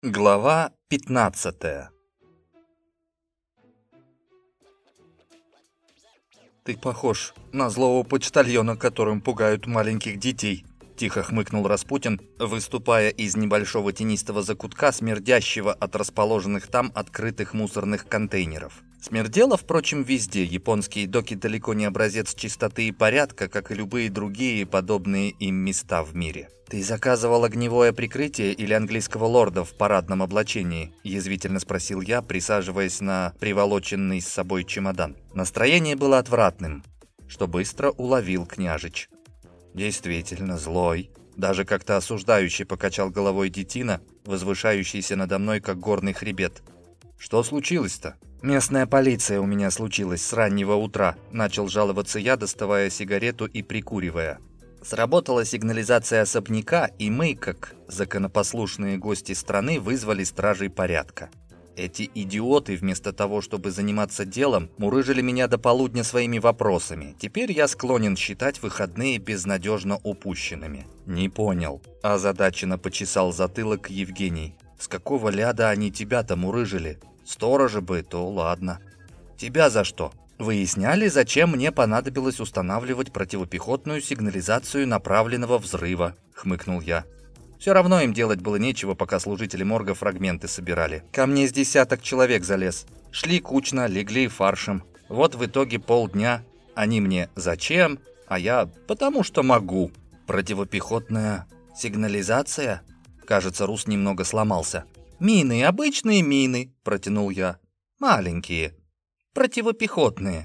Глава 15. «Ты похож на злого почтальона, которым пугают маленьких детей», — тихо хмыкнул Распутин, выступая из небольшого тенистого закутка, смердящего от расположенных там открытых мусорных контейнеров. Смердело, впрочем, везде. Японские доки далеко не образец чистоты и порядка, как и любые другие подобные им места в мире. «Ты заказывал огневое прикрытие или английского лорда в парадном облачении?» – язвительно спросил я, присаживаясь на приволоченный с собой чемодан. Настроение было отвратным, что быстро уловил княжич. «Действительно злой», – даже как-то осуждающе покачал головой детина, возвышающийся надо мной, как горный хребет. «Что случилось-то?» «Местная полиция у меня случилась с раннего утра», – начал жаловаться я, доставая сигарету и прикуривая. Сработала сигнализация особняка, и мы, как законопослушные гости страны, вызвали стражей порядка. Эти идиоты, вместо того, чтобы заниматься делом, мурыжили меня до полудня своими вопросами. Теперь я склонен считать выходные безнадежно упущенными. «Не понял», – озадаченно почесал затылок Евгений. «С какого ляда они тебя-то мурыжили? Сторожа бы, то ладно. Тебя за что?» «Выясняли, зачем мне понадобилось устанавливать противопехотную сигнализацию направленного взрыва», — хмыкнул я. «Все равно им делать было нечего, пока служители морга фрагменты собирали. Ко мне с десяток человек залез. Шли кучно, легли фаршем. Вот в итоге полдня. Они мне «зачем?», а я «потому что могу». «Противопехотная сигнализация?» Кажется, Рус немного сломался. «Мины, обычные мины», — протянул я. «Маленькие. Противопехотные.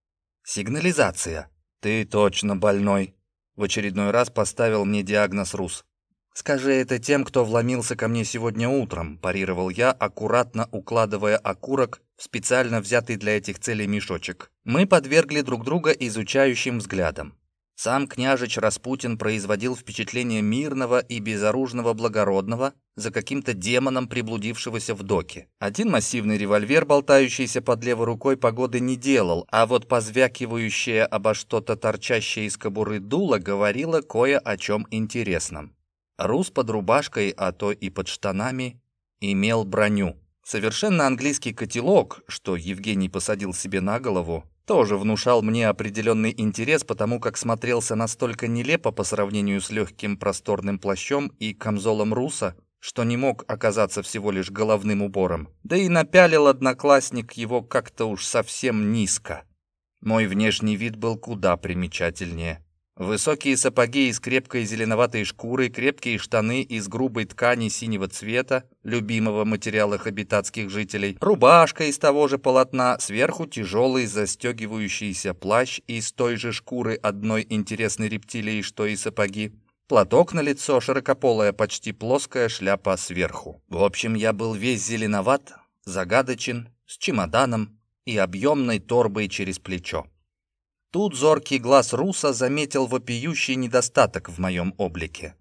Сигнализация. Ты точно больной», — в очередной раз поставил мне диагноз Рус. «Скажи это тем, кто вломился ко мне сегодня утром», — парировал я, аккуратно укладывая окурок в специально взятый для этих целей мешочек. Мы подвергли друг друга изучающим взглядам. Сам княжич Распутин производил впечатление мирного и безоружного благородного за каким-то демоном, приблудившегося в доке. Один массивный револьвер, болтающийся под левой рукой, погоды не делал, а вот позвякивающее обо что-то торчащее из кобуры дуло говорило кое о чем интересном. Рус под рубашкой, а то и под штанами, имел броню. Совершенно английский котелок, что Евгений посадил себе на голову, тоже внушал мне определенный интерес, потому как смотрелся настолько нелепо по сравнению с легким просторным плащом и камзолом Руса, что не мог оказаться всего лишь головным убором. Да и напялил одноклассник его как-то уж совсем низко. Мой внешний вид был куда примечательнее. Высокие сапоги из крепкой зеленоватой шкуры, крепкие штаны из грубой ткани синего цвета, любимого материала хабитатских жителей, рубашка из того же полотна, сверху тяжелый застегивающийся плащ из той же шкуры одной интересной рептилии, что и сапоги, платок на лицо, широкополая, почти плоская шляпа сверху. В общем, я был весь зеленоват, загадочен, с чемоданом и объемной торбой через плечо. Тут зоркий глаз Руса заметил вопиющий недостаток в моем облике.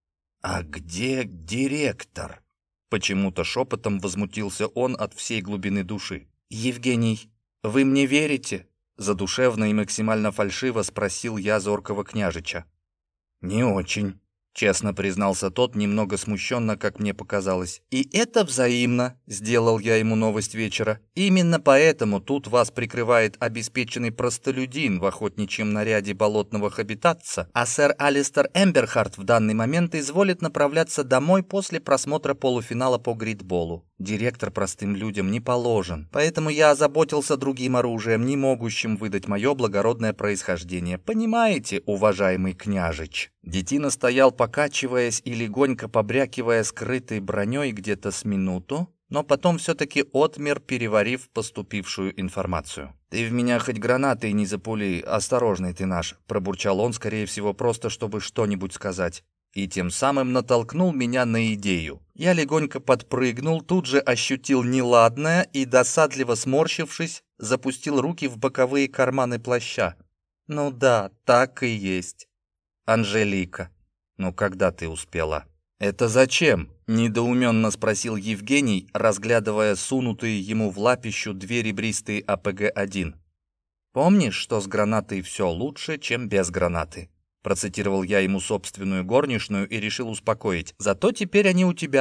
«А где директор?» Почему-то шепотом возмутился он от всей глубины души. «Евгений, вы мне верите?» Задушевно и максимально фальшиво спросил я зоркого княжича. «Не очень», — честно признался тот, немного смущенно, как мне показалось. «И это взаимно», — сделал я ему новость вечера. «Именно поэтому тут вас прикрывает обеспеченный простолюдин в охотничьем наряде болотного хабитатца, а сэр Алистер Эмберхарт в данный момент изволит направляться домой после просмотра полуфинала по гритболу. Директор простым людям не положен, поэтому я озаботился другим оружием, не могущим выдать мое благородное происхождение. Понимаете, уважаемый княжич?» Детина стоял, покачиваясь и легонько побрякивая скрытой броней где-то с минуту, но потом все-таки отмер, переварив поступившую информацию. «Ты в меня хоть гранатой не запули, осторожный ты наш», — пробурчал он, скорее всего, просто чтобы что-нибудь сказать. И тем самым натолкнул меня на идею. Я легонько подпрыгнул, тут же ощутил неладное и, досадливо сморщившись, запустил руки в боковые карманы плаща. «Ну да, так и есть. Анжелика, ну когда ты успела?» «Это зачем?» – недоуменно спросил Евгений, разглядывая сунутые ему в лапищу две ребристые АПГ-1. «Помнишь, что с гранатой все лучше, чем без гранаты?» Процитировал я ему собственную горничную и решил успокоить. «Зато теперь они у тебя.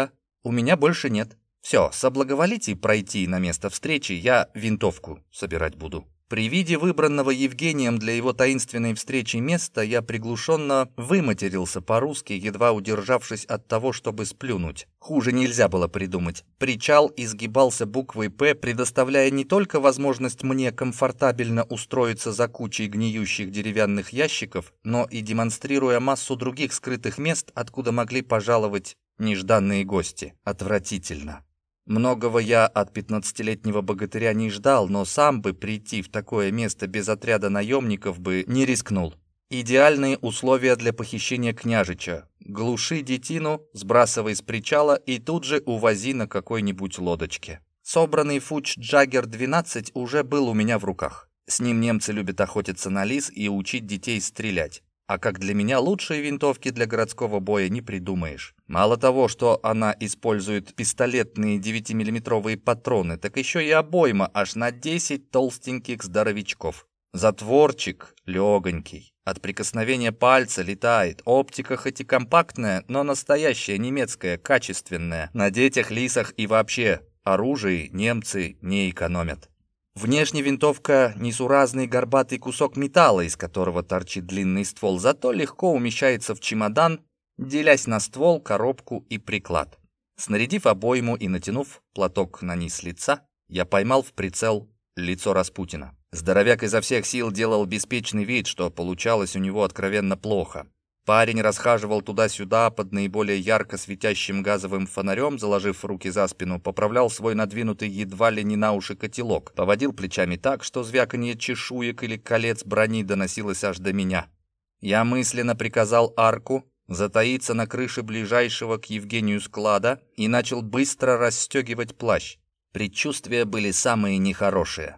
у меня больше нет. Все, соблаговолите пройти на место встречи, я винтовку собирать буду». При виде выбранного Евгением для его таинственной встречи места я приглушенно выматерился по-русски, едва удержавшись от того, чтобы сплюнуть. Хуже нельзя было придумать. Причал изгибался буквой «П», предоставляя не только возможность мне комфортабельно устроиться за кучей гниющих деревянных ящиков, но и демонстрируя массу других скрытых мест, откуда могли пожаловать нежданные гости. Отвратительно. Многого я от 15-летнего богатыря не ждал, но сам бы прийти в такое место без отряда наемников бы не рискнул. Идеальные условия для похищения княжича. Глуши детину, сбрасывай с причала и тут же увози на какой-нибудь лодочке. Собранный Фуч Джаггер-12 уже был у меня в руках. С ним немцы любят охотиться на лис и учить детей стрелять. А как для меня лучшие винтовки для городского боя не придумаешь. Мало того, что она использует пистолетные 9-миллиметровые патроны, так еще и обойма аж на 10 толстеньких здоровячков. Затворчик легонький, от прикосновения пальца летает, оптика хоть и компактная, но настоящая немецкая, качественная. На детях, лисах и вообще оружии немцы не экономят. Внешне винтовка — несуразный горбатый кусок металла, из которого торчит длинный ствол, зато легко умещается в чемодан, делясь на ствол, коробку и приклад. Снарядив обойму и натянув платок на низ лица, я поймал в прицел лицо Распутина. Здоровяк изо всех сил делал беспечный вид, что получалось у него откровенно плохо. Парень расхаживал туда-сюда под наиболее ярко светящим газовым фонарем, заложив руки за спину, поправлял свой надвинутый едва ли не на уши котелок, поводил плечами так, что звяканье чешуек или колец брони доносилось аж до меня. Я мысленно приказал Арку затаиться на крыше ближайшего к Евгению склада и начал быстро расстегивать плащ. Предчувствия были самые нехорошие.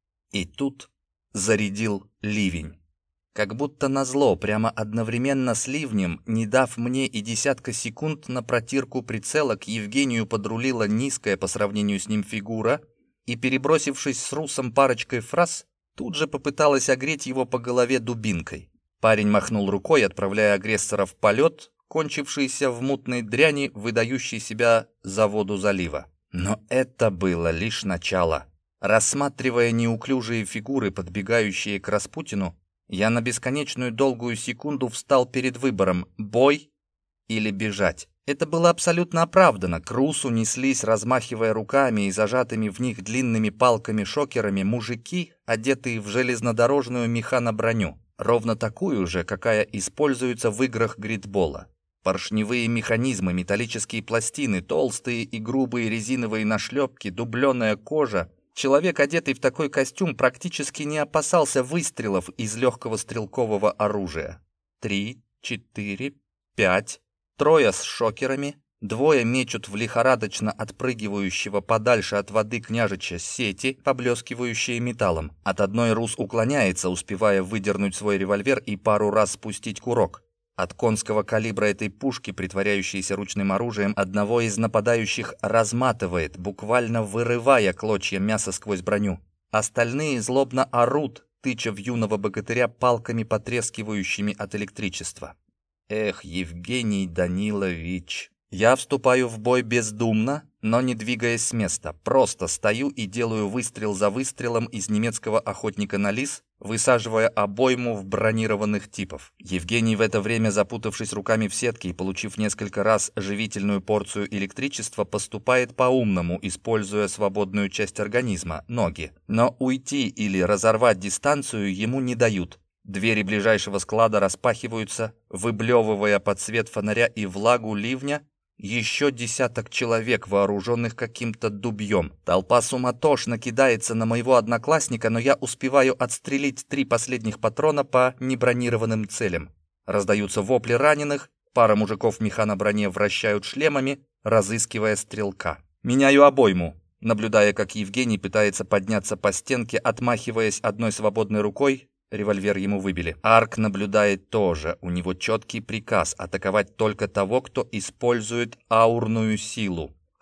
И тут зарядил ливень. Как будто назло, прямо одновременно с ливнем, не дав мне и десятка секунд на протирку прицела, к Евгению подрулила низкая по сравнению с ним фигура и, перебросившись с русом парочкой фраз, тут же попыталась огреть его по голове дубинкой. Парень махнул рукой, отправляя агрессора в полет, кончившийся в мутной дряни, выдающей себя за воду залива. Но это было лишь начало. Рассматривая неуклюжие фигуры, подбегающие к Распутину, я на бесконечную долгую секунду встал перед выбором — бой или бежать. Это было абсолютно оправдано. К Русу неслись, размахивая руками и зажатыми в них длинными палками-шокерами, мужики, одетые в железнодорожную механоброню, ровно такую же, какая используется в играх гридбола. Поршневые механизмы, металлические пластины, толстые и грубые резиновые нашлепки, дубленая кожа. Человек, одетый в такой костюм, практически не опасался выстрелов из легкого стрелкового оружия. 3, 4, 5. Трое с шокерами. Двое мечут в лихорадочно отпрыгивающего подальше от воды княжича сети, поблескивающие металлом. От одной Рус уклоняется, успевая выдернуть свой револьвер и пару раз спустить курок. От конского калибра этой пушки, притворяющейся ручным оружием, одного из нападающих разматывает, буквально вырывая клочья мяса сквозь броню. Остальные злобно орут, тыча в юного богатыря палками, потрескивающими от электричества. Эх, Евгений Данилович. Я вступаю в бой бездумно, но не двигаясь с места. Просто стою и делаю выстрел за выстрелом из немецкого охотника на лис, высаживая обойму в бронированных типов. Евгений в это время, запутавшись руками в сетке и получив несколько раз живительную порцию электричества, поступает по-умному, используя свободную часть организма — ноги. Но уйти или разорвать дистанцию ему не дают. Двери ближайшего склада распахиваются, выблевывая под свет фонаря и влагу ливня еще десяток человек, вооруженных каким-то дубьем. Толпа суматошно кидается на моего одноклассника, но я успеваю отстрелить 3 последних патрона по небронированным целям. Раздаются вопли раненых, пара мужиков в механоброне вращают шлемами, разыскивая стрелка. Меняю обойму, наблюдая, как Евгений пытается подняться по стенке, отмахиваясь одной свободной рукой. Револьвер ему выбили. Арк наблюдает тоже. У него четкий приказ атаковать только того, кто использует аурную силу.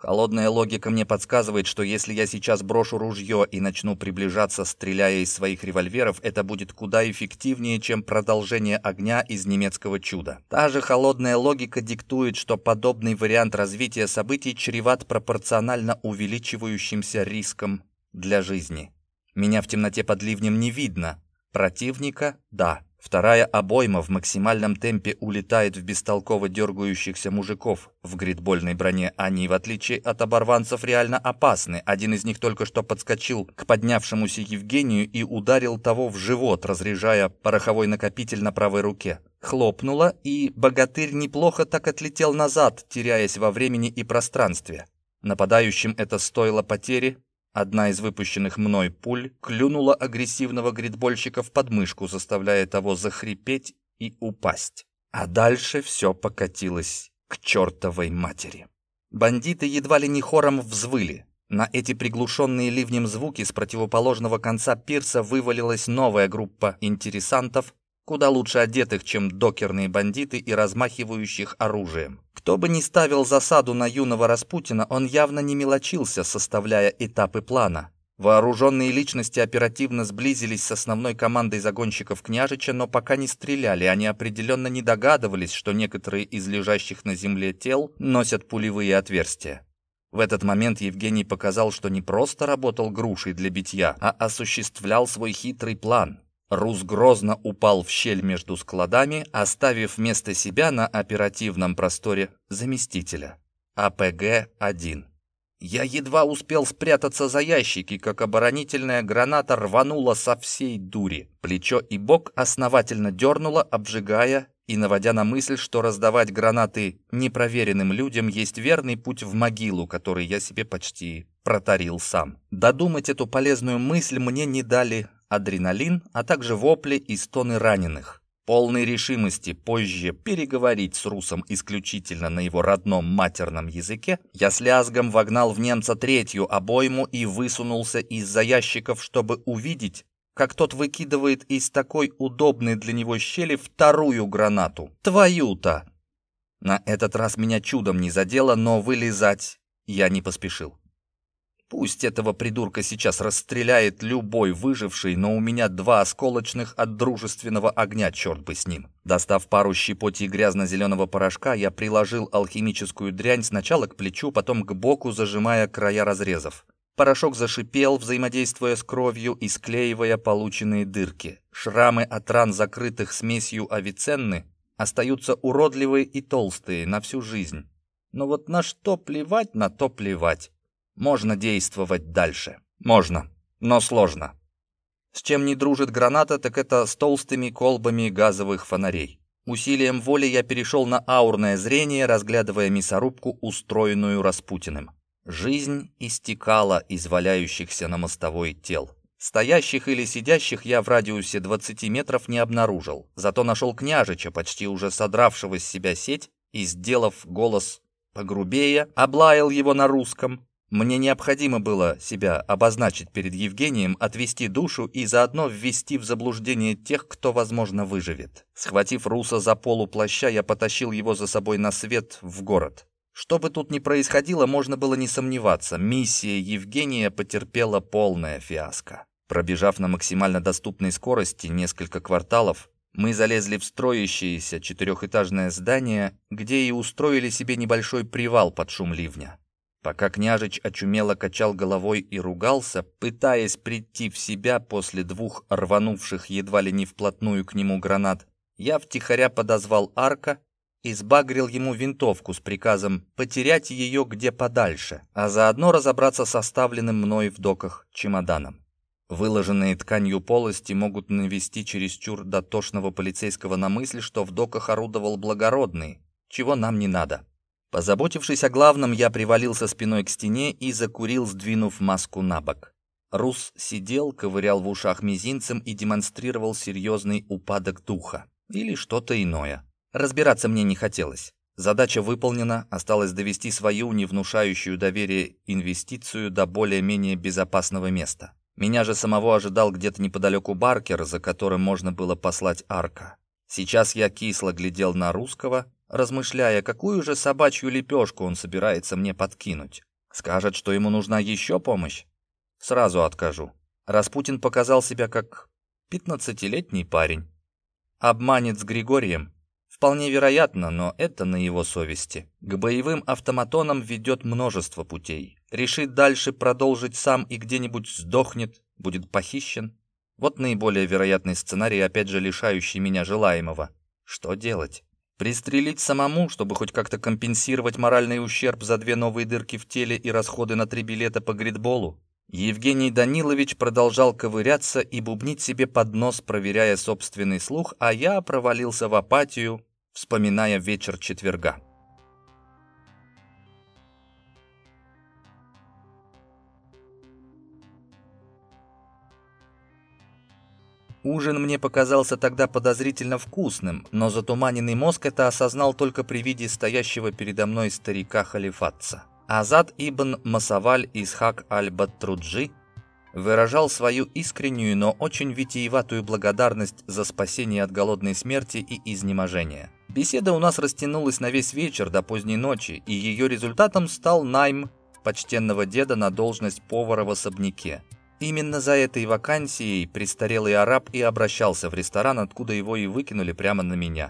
Холодная логика мне подсказывает, что если я сейчас брошу ружье и начну приближаться, стреляя из своих револьверов, это будет куда эффективнее, чем продолжение огня из немецкого чуда. Та же холодная логика диктует, что подобный вариант развития событий чреват пропорционально увеличивающимся риском для жизни. Меня в темноте под ливнем не видно. Противника – да. Вторая обойма в максимальном темпе улетает в бестолково дергающихся мужиков в гритбольной броне. Они, в отличие от оборванцев, реально опасны. Один из них только что подскочил к поднявшемуся Евгению и ударил того в живот, разряжая пороховой накопитель на правой руке. Хлопнуло, и богатырь неплохо так отлетел назад, теряясь во времени и пространстве. Нападающим это стоило потери. Одна из выпущенных мной пуль клюнула агрессивного гритбольщика в подмышку, заставляя того захрипеть и упасть. А дальше все покатилось к чертовой матери. Бандиты едва ли не хором взвыли. На эти приглушенные ливнем звуки с противоположного конца пирса вывалилась новая группа интересантов, куда лучше одетых, чем докерные бандиты и размахивающих оружием. Кто бы ни ставил засаду на юного Распутина, он явно не мелочился, составляя этапы плана. Вооруженные личности оперативно сблизились с основной командой загонщиков княжича, но пока не стреляли, они определенно не догадывались, что некоторые из лежащих на земле тел носят пулевые отверстия. В этот момент Евгений показал, что не просто работал грушей для битья, а осуществлял свой хитрый план. Рус грозно упал в щель между складами, оставив вместо себя на оперативном просторе заместителя. АПГ-1. Я едва успел спрятаться за ящики, как оборонительная граната рванула со всей дури. Плечо и бок основательно дернуло, обжигая и наводя на мысль, что раздавать гранаты непроверенным людям есть верный путь в могилу, который я себе почти протарил сам. Додумать эту полезную мысль мне не дали адреналин, а также вопли и стоны раненых. Полной решимости позже переговорить с Русом исключительно на его родном матерном языке, я с лязгом вогнал в немца третью обойму и высунулся из-за ящиков, чтобы увидеть, как тот выкидывает из такой удобной для него щели вторую гранату. Твою-то! На этот раз меня чудом не задело, но вылезать я не поспешил. Пусть этого придурка сейчас расстреляет любой выживший, но у меня 2 осколочных от дружественного огня, черт бы с ним. Достав пару щепотей грязно-зеленого порошка, я приложил алхимическую дрянь сначала к плечу, потом к боку, зажимая края разрезов. Порошок зашипел, взаимодействуя с кровью и склеивая полученные дырки. Шрамы от ран, закрытых смесью авиценны, остаются уродливые и толстые на всю жизнь. Но вот на что плевать, на то плевать. Можно действовать дальше. Можно, но сложно. С чем не дружит граната, так это с толстыми колбами газовых фонарей. Усилием воли я перешел на аурное зрение, разглядывая мясорубку, устроенную Распутиным. Жизнь истекала из валяющихся на мостовой тел. Стоящих или сидящих я в радиусе 20 метров не обнаружил, зато нашел княжича, почти уже содравшего с себя сеть, и, сделав голос погрубее, облаял его на русском. Мне необходимо было себя обозначить перед Евгением, отвести душу и заодно ввести в заблуждение тех, кто, возможно, выживет. Схватив Руса за полу плаща, я потащил его за собой на свет в город. Что бы тут ни происходило, можно было не сомневаться, миссия Евгения потерпела полное фиаско. Пробежав на максимально доступной скорости несколько кварталов, мы залезли в строящееся 4-этажное здание, где и устроили себе небольшой привал под шум ливня. Пока княжич очумело качал головой и ругался, пытаясь прийти в себя после 2 рванувших едва ли не вплотную к нему гранат, я втихаря подозвал Арка и сбагрил ему винтовку с приказом потерять ее где подальше, а заодно разобраться с оставленным мной в доках чемоданом. Выложенные тканью полости могут навести чересчур дотошного полицейского на мысль, что в доках орудовал благородный, чего нам не надо. Позаботившись о главном, я привалился спиной к стене и закурил, сдвинув маску на бок. Рус сидел, ковырял в ушах мизинцем и демонстрировал серьезный упадок духа. Или что-то иное. Разбираться мне не хотелось. Задача выполнена, осталось довести свою, не внушающую доверие, инвестицию до более-менее безопасного места. Меня же самого ожидал где-то неподалеку Баркер, за которым можно было послать Арка. Сейчас я кисло глядел на русского, размышляя, какую же собачью лепешку он собирается мне подкинуть. Скажет, что ему нужна еще помощь? Сразу откажу. Распутин показал себя как 15-летний парень. Обманет с Григорием? Вполне вероятно, но это на его совести. К боевым автоматонам ведет множество путей. Решит дальше продолжить сам и где-нибудь сдохнет, будет похищен. Вот наиболее вероятный сценарий, опять же лишающий меня желаемого. Что делать? Пристрелить самому, чтобы хоть как-то компенсировать моральный ущерб за 2 новые дырки в теле и расходы на 3 билета по гритболу? Евгений Данилович продолжал ковыряться и бубнить себе под нос, проверяя собственный слух, а я провалился в апатию, вспоминая вечер четверга. Ужин мне показался тогда подозрительно вкусным, но затуманенный мозг это осознал только при виде стоящего передо мной старика-халифатца. Азад ибн Масаваль Исхак аль-Баттруджи выражал свою искреннюю, но очень витиеватую благодарность за спасение от голодной смерти и изнеможения. Беседа у нас растянулась на весь вечер до поздней ночи, и ее результатом стал найм почтенного деда на должность повара в особняке. Именно за этой вакансией престарелый араб и обращался в ресторан, откуда его и выкинули прямо на меня.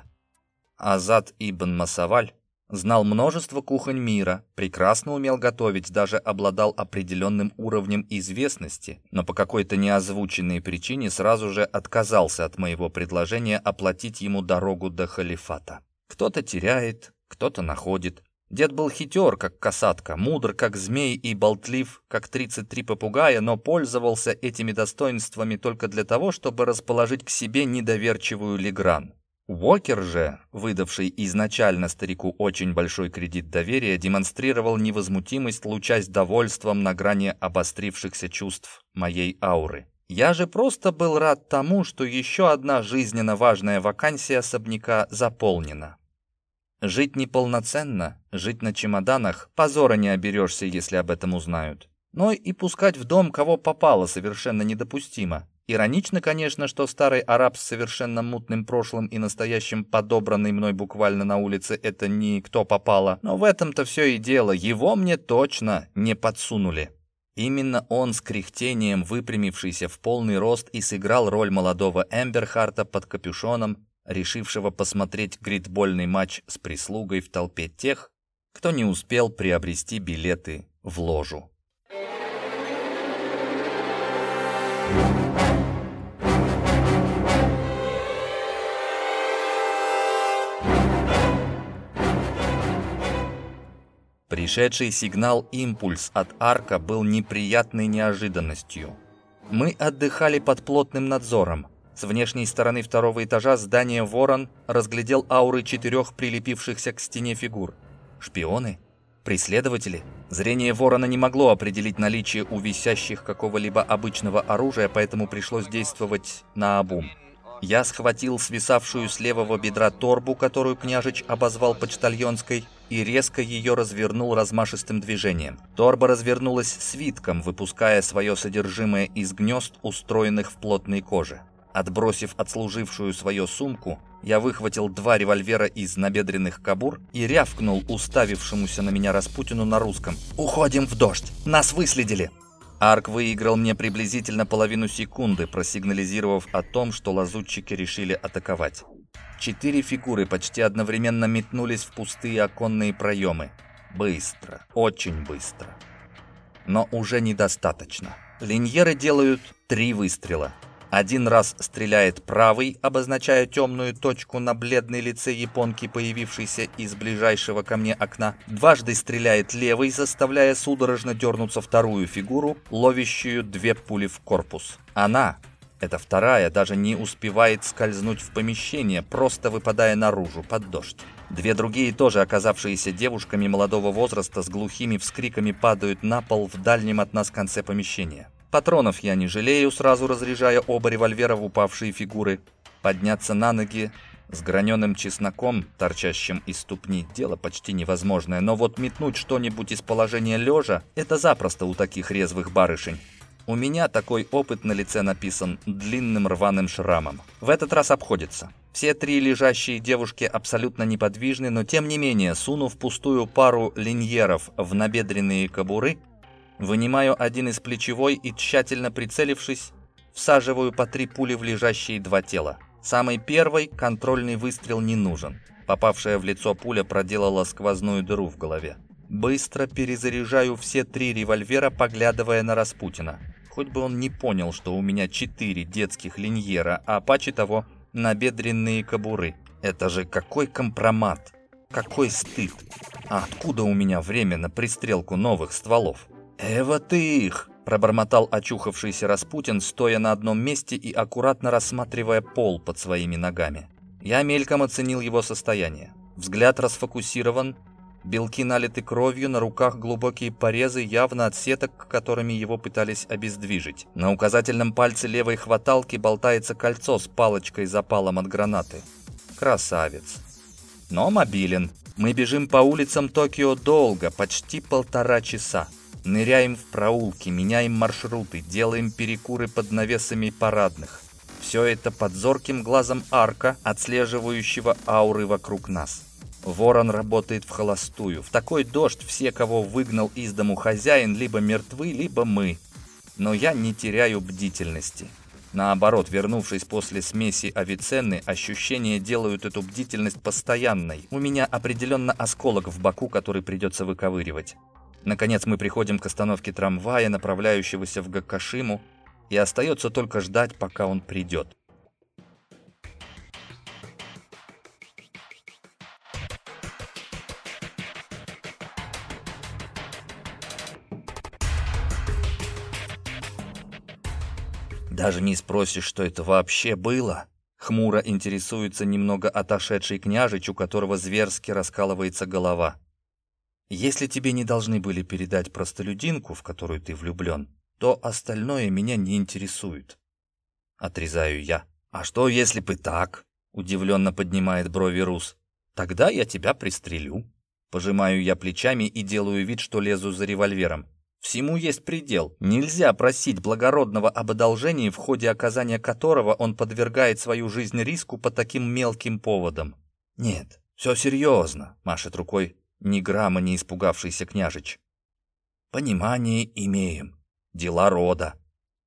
Азад ибн Масаваль знал множество кухонь мира, прекрасно умел готовить, даже обладал определенным уровнем известности, но по какой-то неозвученной причине сразу же отказался от моего предложения оплатить ему дорогу до халифата. Кто-то теряет, кто-то находит. Дед был хитер, как касатка, мудр, как змей, и болтлив, как 33 попугая, но пользовался этими достоинствами только для того, чтобы расположить к себе недоверчивую Легран. Уокер же, выдавший изначально старику очень большой кредит доверия, демонстрировал невозмутимость, лучась довольством на грани обострившихся чувств моей ауры. Я же просто был рад тому, что еще одна жизненно важная вакансия особняка заполнена. Жить неполноценно, жить на чемоданах, позора не оберешься, если об этом узнают. Но и пускать в дом кого попало совершенно недопустимо. Иронично, конечно, что старый араб с совершенно мутным прошлым и настоящим подобранный мной буквально на улице — это не кто попало. Но в этом-то все и дело, его мне точно не подсунули. Именно он с кряхтением, выпрямившийся в полный рост, и сыграл роль молодого Эмберхарта под капюшоном, решившего посмотреть гритбольный матч с прислугой в толпе тех, кто не успел приобрести билеты в ложу. Пришедший сигнал-импульс от Арка был неприятной неожиданностью. Мы отдыхали под плотным надзором. С внешней стороны 2-го этажа здания «Ворон» разглядел ауры 4 прилепившихся к стене фигур. Шпионы? Преследователи? Зрение Ворона не могло определить наличие у висящих какого-либо обычного оружия, поэтому пришлось действовать наобум. Я схватил свисавшую с левого бедра торбу, которую княжич обозвал почтальонской, и резко ее развернул размашистым движением. Торба развернулась свитком, выпуская свое содержимое из гнезд, устроенных в плотной коже. Отбросив отслужившую свою сумку, я выхватил 2 револьвера из набедренных кобур и рявкнул уставившемуся на меня Распутину на русском: «Уходим в дождь! Нас выследили!» Арк выиграл мне приблизительно половину секунды, просигнализировав о том, что лазутчики решили атаковать. 4 фигуры почти одновременно метнулись в пустые оконные проемы. Быстро, очень быстро. Но уже недостаточно. Линьеры делают 3 выстрела. 1 раз стреляет правый, обозначая темную точку на бледной лице японки, появившейся из ближайшего ко мне окна. 2 стреляет левый, заставляя судорожно дернуться 2-ю фигуру, ловящую 2 пули в корпус. Она, эта 2-я, даже не успевает скользнуть в помещение, просто выпадая наружу под дождь. 2 другие, тоже оказавшиеся девушками молодого возраста, с глухими вскриками падают на пол в дальнем от нас конце помещения. Патронов я не жалею, сразу разряжая оба револьвера в упавшие фигуры. Подняться на ноги с граненым чесноком, торчащим из ступни, дело почти невозможное, но вот метнуть что-нибудь из положения лежа — это запросто у таких резвых барышень. У меня такой опыт на лице написан длинным рваным шрамом. В этот раз обходится. Все три лежащие девушки абсолютно неподвижны, но тем не менее, сунув пустую пару линьеров в набедренные кобуры, вынимаю один из плечевой и, тщательно прицелившись, всаживаю по 3 пули в лежащие 2 тела. Самый первый контрольный выстрел не нужен. Попавшая в лицо пуля проделала сквозную дыру в голове. Быстро перезаряжаю все 3 револьвера, поглядывая на Распутина. Хоть бы он не понял, что у меня 4 детских линьера, а паче того набедренные кобуры. Это же какой компромат, какой стыд. А откуда у меня время на пристрелку новых стволов? Вот их! Пробормотал очухавшийся Распутин, стоя на одном месте и аккуратно рассматривая пол под своими ногами. Я мельком оценил его состояние. Взгляд расфокусирован, белки налиты кровью, на руках глубокие порезы, явно от сеток, которыми его пытались обездвижить. На указательном пальце левой хваталки болтается кольцо с палочкой-запалом от гранаты. Красавец. Но мобилен. Мы бежим по улицам Токио долго, почти 1,5 часа. Ныряем в проулки, меняем маршруты, делаем перекуры под навесами парадных. Все это под зорким глазом Арка, отслеживающего ауры вокруг нас. Ворон работает вхолостую. В такой дождь все, кого выгнал из дому хозяин, либо мертвы, либо мы. Но я не теряю бдительности. Наоборот, вернувшись после смеси Авиценны, ощущения делают эту бдительность постоянной. У меня определенно осколок в боку, который придется выковыривать. Наконец мы приходим к остановке трамвая, направляющегося в Гаккашиму, и остается только ждать, пока он придет. «Даже не спросишь, что это вообще было?» Хмуро интересуется немного отошедший княжич, у которого зверски раскалывается голова. «Если тебе не должны были передать простолюдинку, в которую ты влюблен, то остальное меня не интересует». Отрезаю я. «А что, если бы так?» Удивленно поднимает брови Рус. «Тогда я тебя пристрелю». Пожимаю я плечами и делаю вид, что лезу за револьвером. Всему есть предел. Нельзя просить благородного об одолжении, в ходе оказания которого он подвергает свою жизнь риску по таким мелким поводам. «Нет, все серьезно», — машет рукой ни грамма не испугавшийся княжич. «Понимание имеем. Дела рода».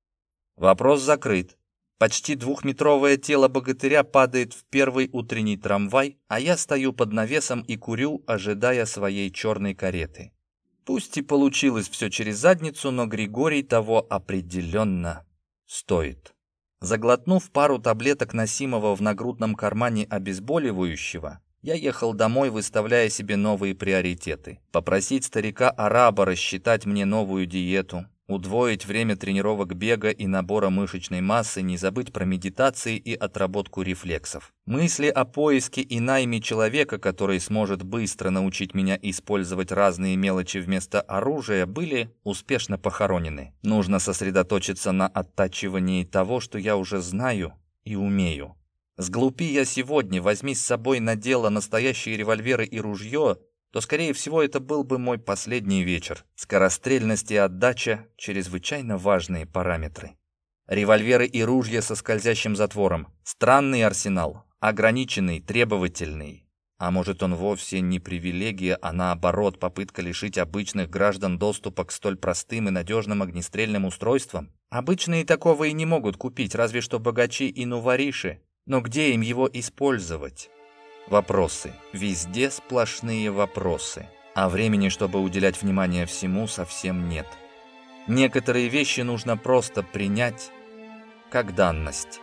Вопрос закрыт. Почти 2-метровое тело богатыря падает в первый утренний трамвай, а я стою под навесом и курю, ожидая своей черной кареты. Пусть и получилось все через задницу, но Григорий того определенно стоит. Заглотнув пару таблеток, носимого в нагрудном кармане обезболивающего, я ехал домой, выставляя себе новые приоритеты. Попросить старика-араба рассчитать мне новую диету, удвоить время тренировок бега и набора мышечной массы, не забыть про медитации и отработку рефлексов. Мысли о поиске и найме человека, который сможет быстро научить меня использовать разные мелочи вместо оружия, были успешно похоронены. Нужно сосредоточиться на оттачивании того, что я уже знаю и умею. Сглупи я сегодня, возьми с собой на дело настоящие револьверы и ружье, то, скорее всего, это был бы мой последний вечер. Скорострельность и отдача – чрезвычайно важные параметры. Револьверы и ружья со скользящим затвором. Странный арсенал, ограниченный, требовательный. А может, он вовсе не привилегия, а наоборот, попытка лишить обычных граждан доступа к столь простым и надежным огнестрельным устройствам? Обычные такого и не могут купить, разве что богачи и нувориши. Но где им его использовать? Вопросы. Везде сплошные вопросы. А времени, чтобы уделять внимание всему, совсем нет. Некоторые вещи нужно просто принять как данность.